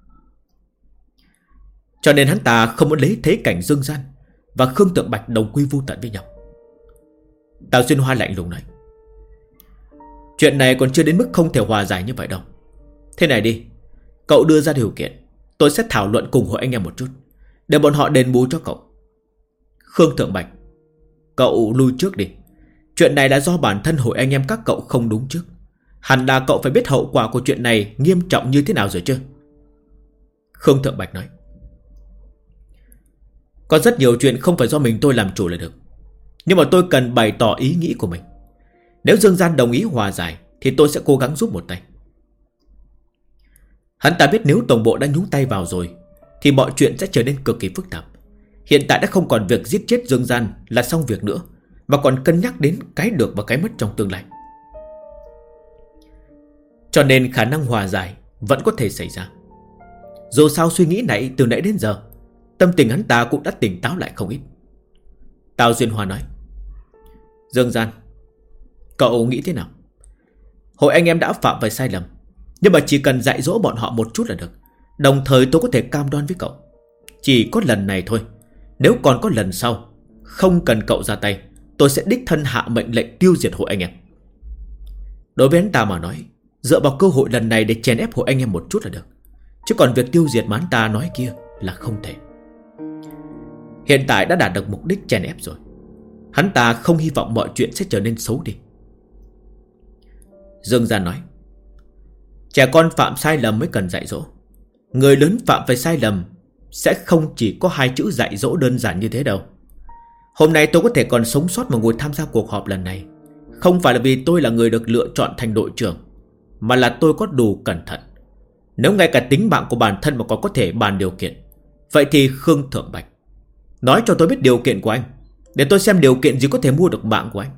Cho nên hắn ta không muốn lấy thế cảnh Dương Gian và Khương Tượng Bạch đồng quy vu tận với nhau. Tào Xuyên Hoa lạnh lùng nói. Chuyện này còn chưa đến mức không thể hòa giải như vậy đâu. Thế này đi, cậu đưa ra điều kiện, tôi sẽ thảo luận cùng hội anh em một chút, để bọn họ đền bù cho cậu. Khương Thượng Bạch, cậu lui trước đi. Chuyện này đã do bản thân hội anh em các cậu không đúng trước. Hẳn là cậu phải biết hậu quả của chuyện này nghiêm trọng như thế nào rồi chứ? Khương Thượng Bạch nói. Có rất nhiều chuyện không phải do mình tôi làm chủ là được, nhưng mà tôi cần bày tỏ ý nghĩ của mình. Nếu Dương Gian đồng ý hòa giải thì tôi sẽ cố gắng giúp một tay. Hắn ta biết nếu tổng bộ đã nhúng tay vào rồi thì mọi chuyện sẽ trở nên cực kỳ phức tạp. Hiện tại đã không còn việc giết chết Dương Gian là xong việc nữa, mà còn cân nhắc đến cái được và cái mất trong tương lai. Cho nên khả năng hòa giải vẫn có thể xảy ra. Dù sao suy nghĩ này từ nãy đến giờ, tâm tình hắn ta cũng đã tỉnh táo lại không ít. Tào Duyên Hoa nói. Dương Gian, cậu nghĩ thế nào? Hội anh em đã phạm phải sai lầm, nhưng mà chỉ cần dạy dỗ bọn họ một chút là được. Đồng thời tôi có thể cam đoan với cậu, chỉ có lần này thôi. Nếu còn có lần sau, không cần cậu ra tay, tôi sẽ đích thân hạ mệnh lệnh tiêu diệt hội anh em. Đối với hắn ta mà nói, dựa vào cơ hội lần này để chèn ép hội anh em một chút là được. chứ còn việc tiêu diệt mà hắn ta nói kia là không thể. Hiện tại đã đạt được mục đích chèn ép rồi. Hắn ta không hy vọng mọi chuyện sẽ trở nên xấu đi. Dương Gian nói: trẻ con phạm sai lầm mới cần dạy dỗ. Người lớn phạm phải sai lầm sẽ không chỉ có hai chữ dạy dỗ đơn giản như thế đâu. Hôm nay tôi có thể còn sống sót mà ngồi tham gia cuộc họp lần này, không phải là vì tôi là người được lựa chọn thành đội trưởng, mà là tôi có đủ cẩn thận. Nếu ngay cả tính mạng của bản thân mà còn có thể bàn điều kiện, vậy thì Khương Thượng Bạch, nói cho tôi biết điều kiện của anh, để tôi xem điều kiện gì có thể mua được mạng của anh.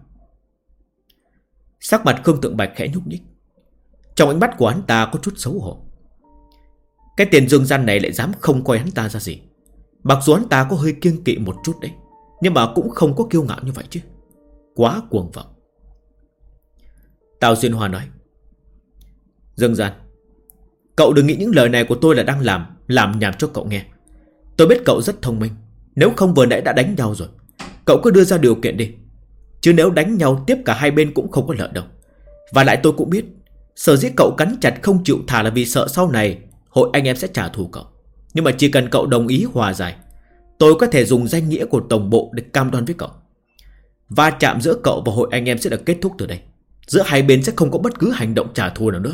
Sắc mặt Khương Thượng Bạch khẽ nhúc nhích. Trong ánh mắt của hắn ta có chút xấu hổ. Cái tiền Dương Gian này lại dám không coi hắn ta ra gì. Mặc dù hắn ta có hơi kiêng kỵ một chút đấy, nhưng mà cũng không có kiêu ngạo như vậy chứ. Quá cuồng vọng. Tào Xuyên Hoa nói: Dương Gian, cậu đừng nghĩ những lời này của tôi là đang làm nhảm cho cậu nghe. Tôi biết cậu rất thông minh, nếu không vừa nãy đã đánh nhau rồi. Cậu cứ đưa ra điều kiện đi, chứ nếu đánh nhau tiếp cả hai bên cũng không có lợi đâu. Và lại tôi cũng biết, sở dĩ cậu cắn chặt không chịu thả là vì sợ sau này hội anh em sẽ trả thù cậu. Nhưng mà chỉ cần cậu đồng ý hòa giải, tôi có thể dùng danh nghĩa của tổng bộ để cam đoan với cậu, va chạm giữa cậu và hội anh em sẽ được kết thúc từ đây. Giữa hai bên sẽ không có bất cứ hành động trả thù nào nữa.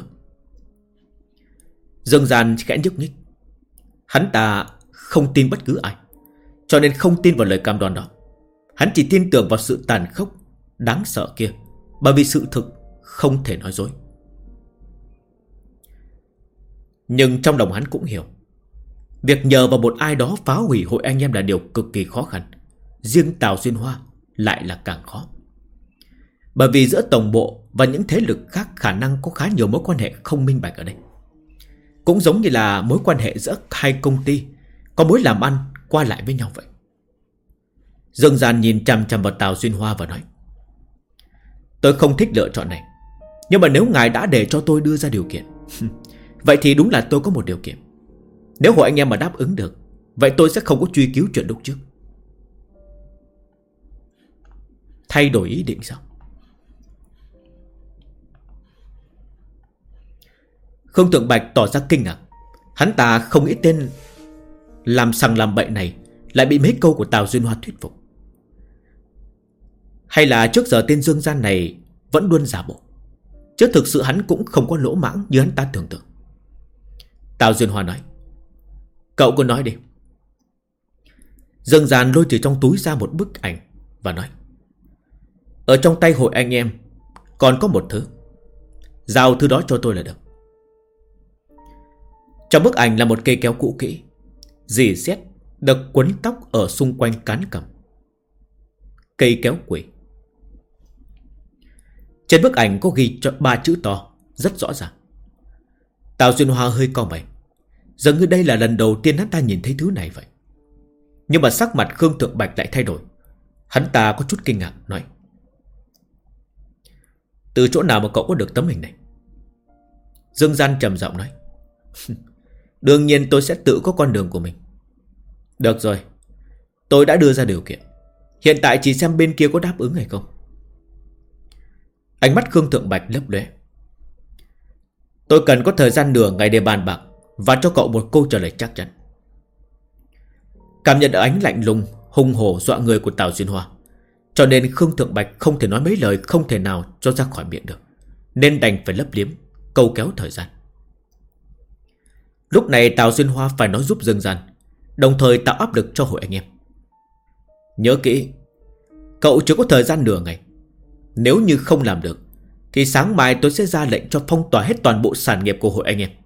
Dương Gian khẽ nhúc nhích. Hắn ta không tin bất cứ ai, cho nên không tin vào lời cam đoan đó. Hắn chỉ tin tưởng vào sự tàn khốc, đáng sợ kia, bởi vì sự thực không thể nói dối. Nhưng trong lòng hắn cũng hiểu, việc nhờ vào một ai đó phá hủy hội anh em là điều cực kỳ khó khăn. Riêng Tào Xuyên Hoa lại là càng khó. Bởi vì giữa tổng bộ và những thế lực khác khả năng có khá nhiều mối quan hệ không minh bạch ở đây. Cũng giống như là mối quan hệ giữa hai công ty có mối làm ăn qua lại với nhau vậy. Dương Gian nhìn chằm chằm vào Tào Xuyên Hoa và nói: tôi không thích lựa chọn này, nhưng mà nếu ngài đã để cho tôi đưa ra điều kiện vậy thì đúng là tôi có một điều kiện. Nếu hội anh em mà đáp ứng được, vậy tôi sẽ không có truy cứu chuyện lúc trước. Thay đổi ý định sao? Khương Thượng Bạch tỏ ra kinh ngạc. Hắn ta không nghĩ tên làm sằng làm bậy này lại bị mấy câu của Tào Xuyên Hoa thuyết phục. Hay là trước giờ tên Dương Gian này vẫn luôn giả bộ, chứ thực sự hắn cũng không có lỗ mãng như hắn ta tưởng tượng. Tào Xuyên Hoa nói: cậu cứ nói đi. Dương Gian lôi từ trong túi ra một bức ảnh và nói: ở trong tay hội anh em còn có một thứ, giao thứ đó cho tôi là được. Trong bức ảnh là một cây kéo cũ kỹ, rỉ sét được quấn tóc ở xung quanh cán cầm. Cây kéo quỷ. Trên bức ảnh có ghi cho 3 chữ to rất rõ ràng. Tào Xuyên Hoa hơi cau mày, dường như đây là lần đầu tiên hắn ta nhìn thấy thứ này vậy. Nhưng mà sắc mặt Khương Thượng Bạch lại thay đổi. Hắn ta có chút kinh ngạc nói: từ chỗ nào mà cậu có được tấm hình này? Dương Gian trầm giọng nói: đương nhiên tôi sẽ tự có con đường của mình. Được rồi, tôi đã đưa ra điều kiện, hiện tại chỉ xem bên kia có đáp ứng hay không. Ánh mắt Khương Thượng Bạch lấp lóe. Tôi cần có thời gian nửa ngày để bàn bạc và cho cậu một câu trả lời chắc chắn. Cảm nhận được ánh lạnh lùng hung hổ dọa người của Tào Xuyên Hoa, cho nên Khương Thượng Bạch không thể nói mấy lời không thể nào cho ra khỏi miệng được, nên đành phải lấp liếm, câu kéo thời gian. Lúc này Tào Xuyên Hoa phải nói giúp Dương Gian, đồng thời tạo áp lực cho hội anh em. Nhớ kỹ, cậu chỉ có thời gian nửa ngày. Nếu như không làm được thì sáng mai tôi sẽ ra lệnh cho phong tỏa hết toàn bộ sản nghiệp của hội anh em.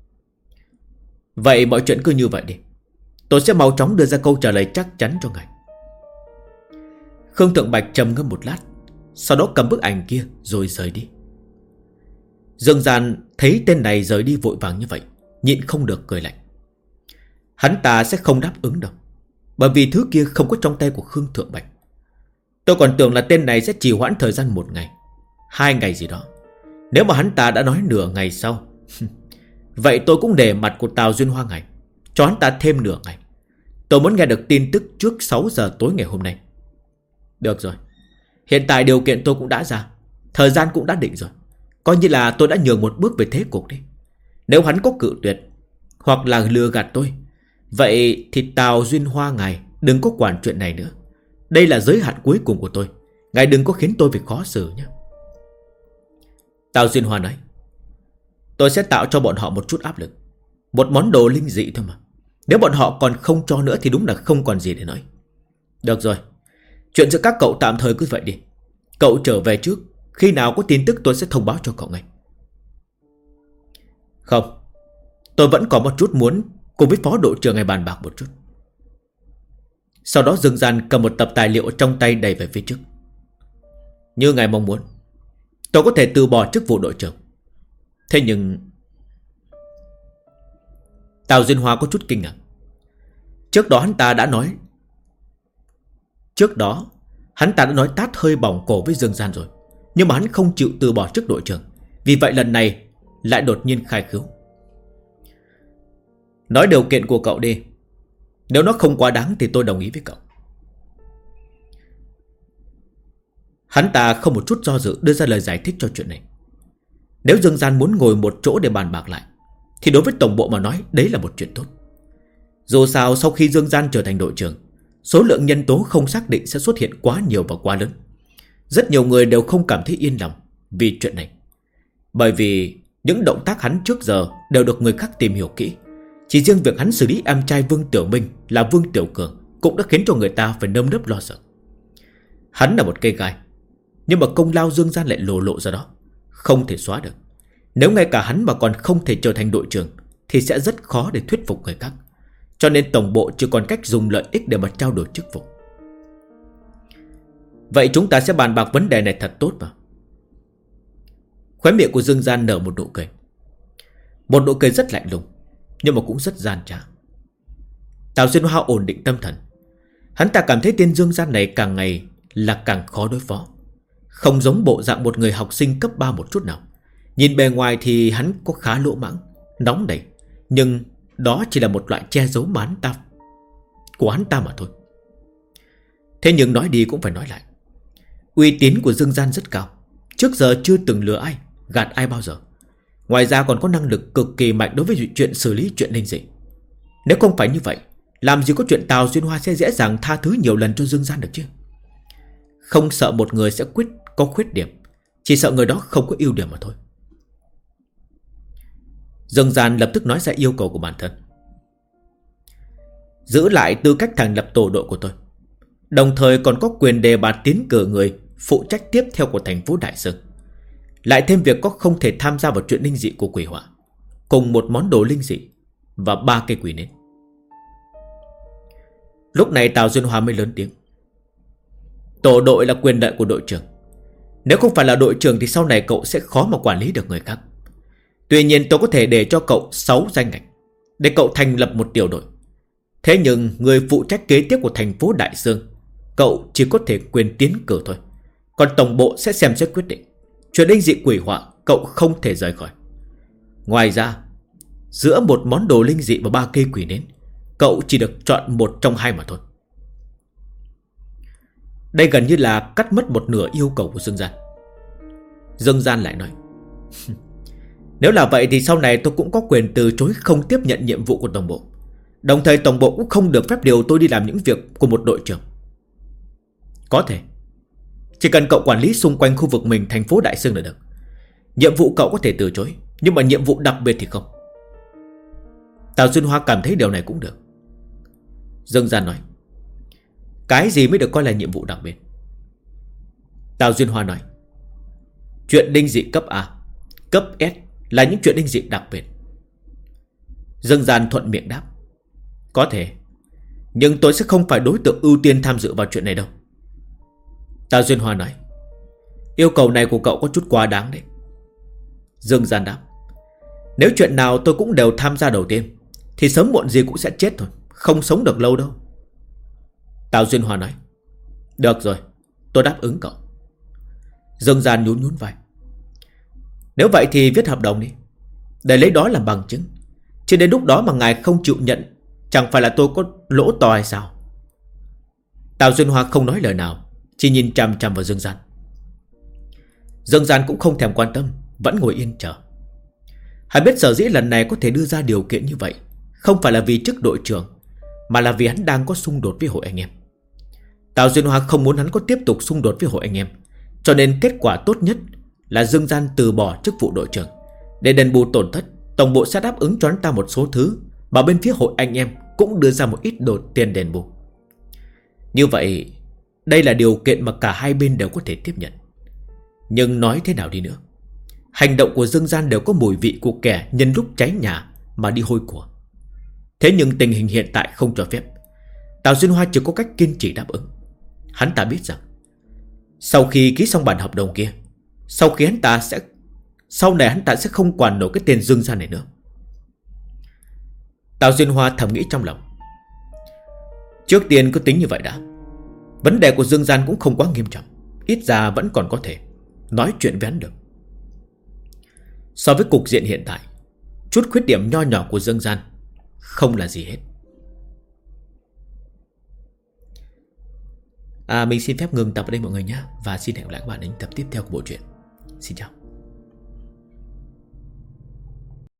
Vậy mọi chuyện cứ như vậy đi, tôi sẽ mau chóng đưa ra câu trả lời chắc chắn cho ngài. Khương Thượng Bạch trầm ngâm một lát, sau đó cầm bức ảnh kia rồi rời đi. Dương Gian thấy tên này rời đi vội vàng như vậy, nhịn không được cười lạnh. Hắn ta sẽ không đáp ứng đâu, bởi vì thứ kia không có trong tay của Khương Thượng Bạch. Tôi còn tưởng là tên này sẽ trì hoãn thời gian 1 ngày 2 ngày gì đó. Nếu mà hắn ta đã nói nửa ngày sau vậy tôi cũng để mặt của Tào Duyên Hoa ngài, cho hắn ta thêm nửa ngày. Tôi muốn nghe được tin tức trước 6 giờ tối ngày hôm nay. Được rồi, hiện tại điều kiện tôi cũng đã ra, thời gian cũng đã định rồi, coi như là tôi đã nhường một bước về thế cục đi. Nếu hắn có cự tuyệt, hoặc là lừa gạt tôi, vậy thì Tào Duyên Hoa ngài đừng có quản chuyện này nữa. Đây là giới hạn cuối cùng của tôi. Ngài đừng có khiến tôi phải khó xử nhé. Tào Duyên Hoa nói, tôi sẽ tạo cho bọn họ một chút áp lực. Một món đồ linh dị thôi mà. Nếu bọn họ còn không cho nữa thì đúng là không còn gì để nói. Được rồi, chuyện giữa các cậu tạm thời cứ vậy đi. Cậu trở về trước, khi nào có tin tức tôi sẽ thông báo cho cậu ngay. Không, tôi vẫn có một chút muốn cùng với phó đội trưởng ngài bàn bạc một chút. Sau đó Dương Gian cầm một tập tài liệu trong tay đẩy về phía trước. Như ngài mong muốn, tôi có thể từ bỏ chức vụ đội trưởng. Thế nhưng... Tào Duyên Hoa có chút kinh ngạc. Trước đó hắn ta đã nói tát hơi bỏng cổ với Dương Gian rồi, nhưng mà hắn không chịu từ bỏ chức đội trưởng. Vì vậy lần này lại đột nhiên khai khứu. Nói điều kiện của cậu đi. Nếu nó không quá đáng thì tôi đồng ý với cậu. Hắn ta không một chút do dự đưa ra lời giải thích cho chuyện này. Nếu Dương Gian muốn ngồi một chỗ để bàn bạc lại thì đối với tổng bộ mà nói đấy là một chuyện tốt. Dù sao sau khi Dương Gian trở thành đội trưởng, số lượng nhân tố không xác định sẽ xuất hiện quá nhiều và quá lớn. Rất nhiều người đều không cảm thấy yên lòng vì chuyện này. Bởi vì những động tác hắn trước giờ đều được người khác tìm hiểu kỹ. Chỉ riêng việc hắn xử lý em trai Vương Tiểu Minh là Vương Tiểu Cường cũng đã khiến cho người ta phải nơm nớp lo sợ. Hắn là một cây gai, nhưng mà công lao Dương Gian lại lộ ra đó, không thể xóa được. Nếu ngay cả hắn mà còn không thể trở thành đội trưởng thì sẽ rất khó để thuyết phục người khác. Cho nên tổng bộ chỉ còn cách dùng lợi ích để mà trao đổi chức vụ. Vậy chúng ta sẽ bàn bạc vấn đề này thật tốt mà. Khóe miệng của Dương Gian nở một nụ cười. Một nụ cười rất lạnh lùng, nhưng mà cũng rất gian trá. Tào Duyên Hoa ổn định tâm thần. Hắn ta cảm thấy tên Dương Gian này càng ngày là càng khó đối phó. Không giống bộ dạng một người học sinh cấp 3 một chút nào. Nhìn bề ngoài thì hắn có khá lỗ mãng, nóng nảy, nhưng đó chỉ là một loại che giấu của hắn ta mà thôi. Thế nhưng nói đi cũng phải nói lại, uy tín của Dương Gian rất cao. Trước giờ chưa từng lừa ai, gạt ai bao giờ. Ngoài ra còn có năng lực cực kỳ mạnh đối với chuyện xử lý chuyện linh dị. Nếu không phải như vậy, làm gì có chuyện Tào Duyên Hoa sẽ dễ dàng tha thứ nhiều lần cho Dương Gian được chứ. Không sợ một người sẽ có khuyết điểm, chỉ sợ người đó không có ưu điểm mà thôi. Dương Gian lập tức nói ra yêu cầu của bản thân. Giữ lại tư cách thành lập tổ đội của tôi, đồng thời còn có quyền đề bạt tiến cử người phụ trách tiếp theo của thành phố Đại Sơn. Lại thêm việc có không thể tham gia vào chuyện linh dị của quỷ hỏa, cùng một món đồ linh dị và 3 cây quỷ nến. Lúc này Tào Duyên Hoa mới lớn tiếng. Tổ đội là quyền lợi của đội trưởng. Nếu không phải là đội trưởng thì sau này cậu sẽ khó mà quản lý được người khác. Tuy nhiên tôi có thể để cho cậu 6 danh ngạch để cậu thành lập một tiểu đội. Thế nhưng người phụ trách kế tiếp của thành phố Đại Dương, cậu chỉ có thể quyền tiến cử thôi. Còn tổng bộ sẽ xem xét quyết định. Chuyện linh dị quỷ họa cậu không thể rời khỏi. Ngoài ra, giữa một món đồ linh dị và 3 cây quỷ nến, cậu chỉ được chọn một trong hai mà thôi. Đây gần như là cắt mất một nửa yêu cầu của Dương Gian. Dương Gian lại nói, nếu là vậy thì sau này tôi cũng có quyền từ chối không tiếp nhận nhiệm vụ của tổng bộ. Đồng thời tổng bộ cũng không được phép điều tôi đi làm những việc của một đội trưởng. Có thể. Chỉ cần cậu quản lý xung quanh khu vực mình thành phố Đại Sơn là được. Nhiệm vụ cậu có thể từ chối, nhưng mà nhiệm vụ đặc biệt thì không. Tào Duyên Hoa cảm thấy điều này cũng được. Dương Gian nói, cái gì mới được coi là nhiệm vụ đặc biệt? Tào Duyên Hoa nói, chuyện linh dị cấp A, cấp S là những chuyện linh dị đặc biệt. Dương Gian thuận miệng đáp, có thể, nhưng tôi sẽ không phải đối tượng ưu tiên tham dự vào chuyện này đâu. Tào Duyên Hoa nói, yêu cầu này của cậu có chút quá đáng đấy. Dương Gian đáp, nếu chuyện nào tôi cũng đều tham gia đầu tiên thì sớm muộn gì cũng sẽ chết thôi, không sống được lâu đâu. Tào Duyên Hoa nói, được rồi, tôi đáp ứng cậu. Dương Gian nhún vai, nếu vậy thì viết hợp đồng đi, để lấy đó làm bằng chứng. Chứ đến lúc đó mà ngài không chịu nhận, chẳng phải là tôi có lỗ to hay sao? Tào Duyên Hoa không nói lời nào, chỉ nhìn chằm chằm vào Dương Gian. Dương Gian cũng không thèm quan tâm, vẫn ngồi yên chờ. Hắn biết sở dĩ lần này có thể đưa ra điều kiện như vậy Không phải là vì chức đội trưởng, mà là vì hắn đang có xung đột với hội anh em. Tào Duyên Hoa không muốn hắn có tiếp tục xung đột với hội anh em, cho nên kết quả tốt nhất là Dương Gian từ bỏ chức vụ đội trưởng. Để đền bù tổn thất, tổng bộ sẽ đáp ứng cho hắn ta một số thứ, mà bên phía hội anh em cũng đưa ra một ít tiền đền bù. Như vậy, đây là điều kiện mà cả hai bên đều có thể tiếp nhận. Nhưng nói thế nào đi nữa, hành động của Dương Gian đều có mùi vị của kẻ nhân lúc cháy nhà mà đi hôi của. Thế nhưng tình hình hiện tại không cho phép. Tào Duyên Hoa chỉ có cách kiên trì đáp ứng. Hắn ta biết rằng sau khi ký xong bản hợp đồng kia, sau này hắn ta sẽ không quản nổi cái tên Dương Gian này nữa. Tào Duyên Hoa thầm nghĩ trong lòng. Trước tiên cứ tính như vậy đã. Vấn đề của Dương Gian cũng không quá nghiêm trọng, ít ra vẫn còn có thể nói chuyện với hắn được. So với cục diện hiện tại, chút khuyết điểm nho nhỏ của Dương Gian không là gì hết. Mình xin phép ngừng tập ở đây mọi người nhé. Và xin hẹn gặp lại các bạn đến tập tiếp theo của bộ truyện. Xin chào.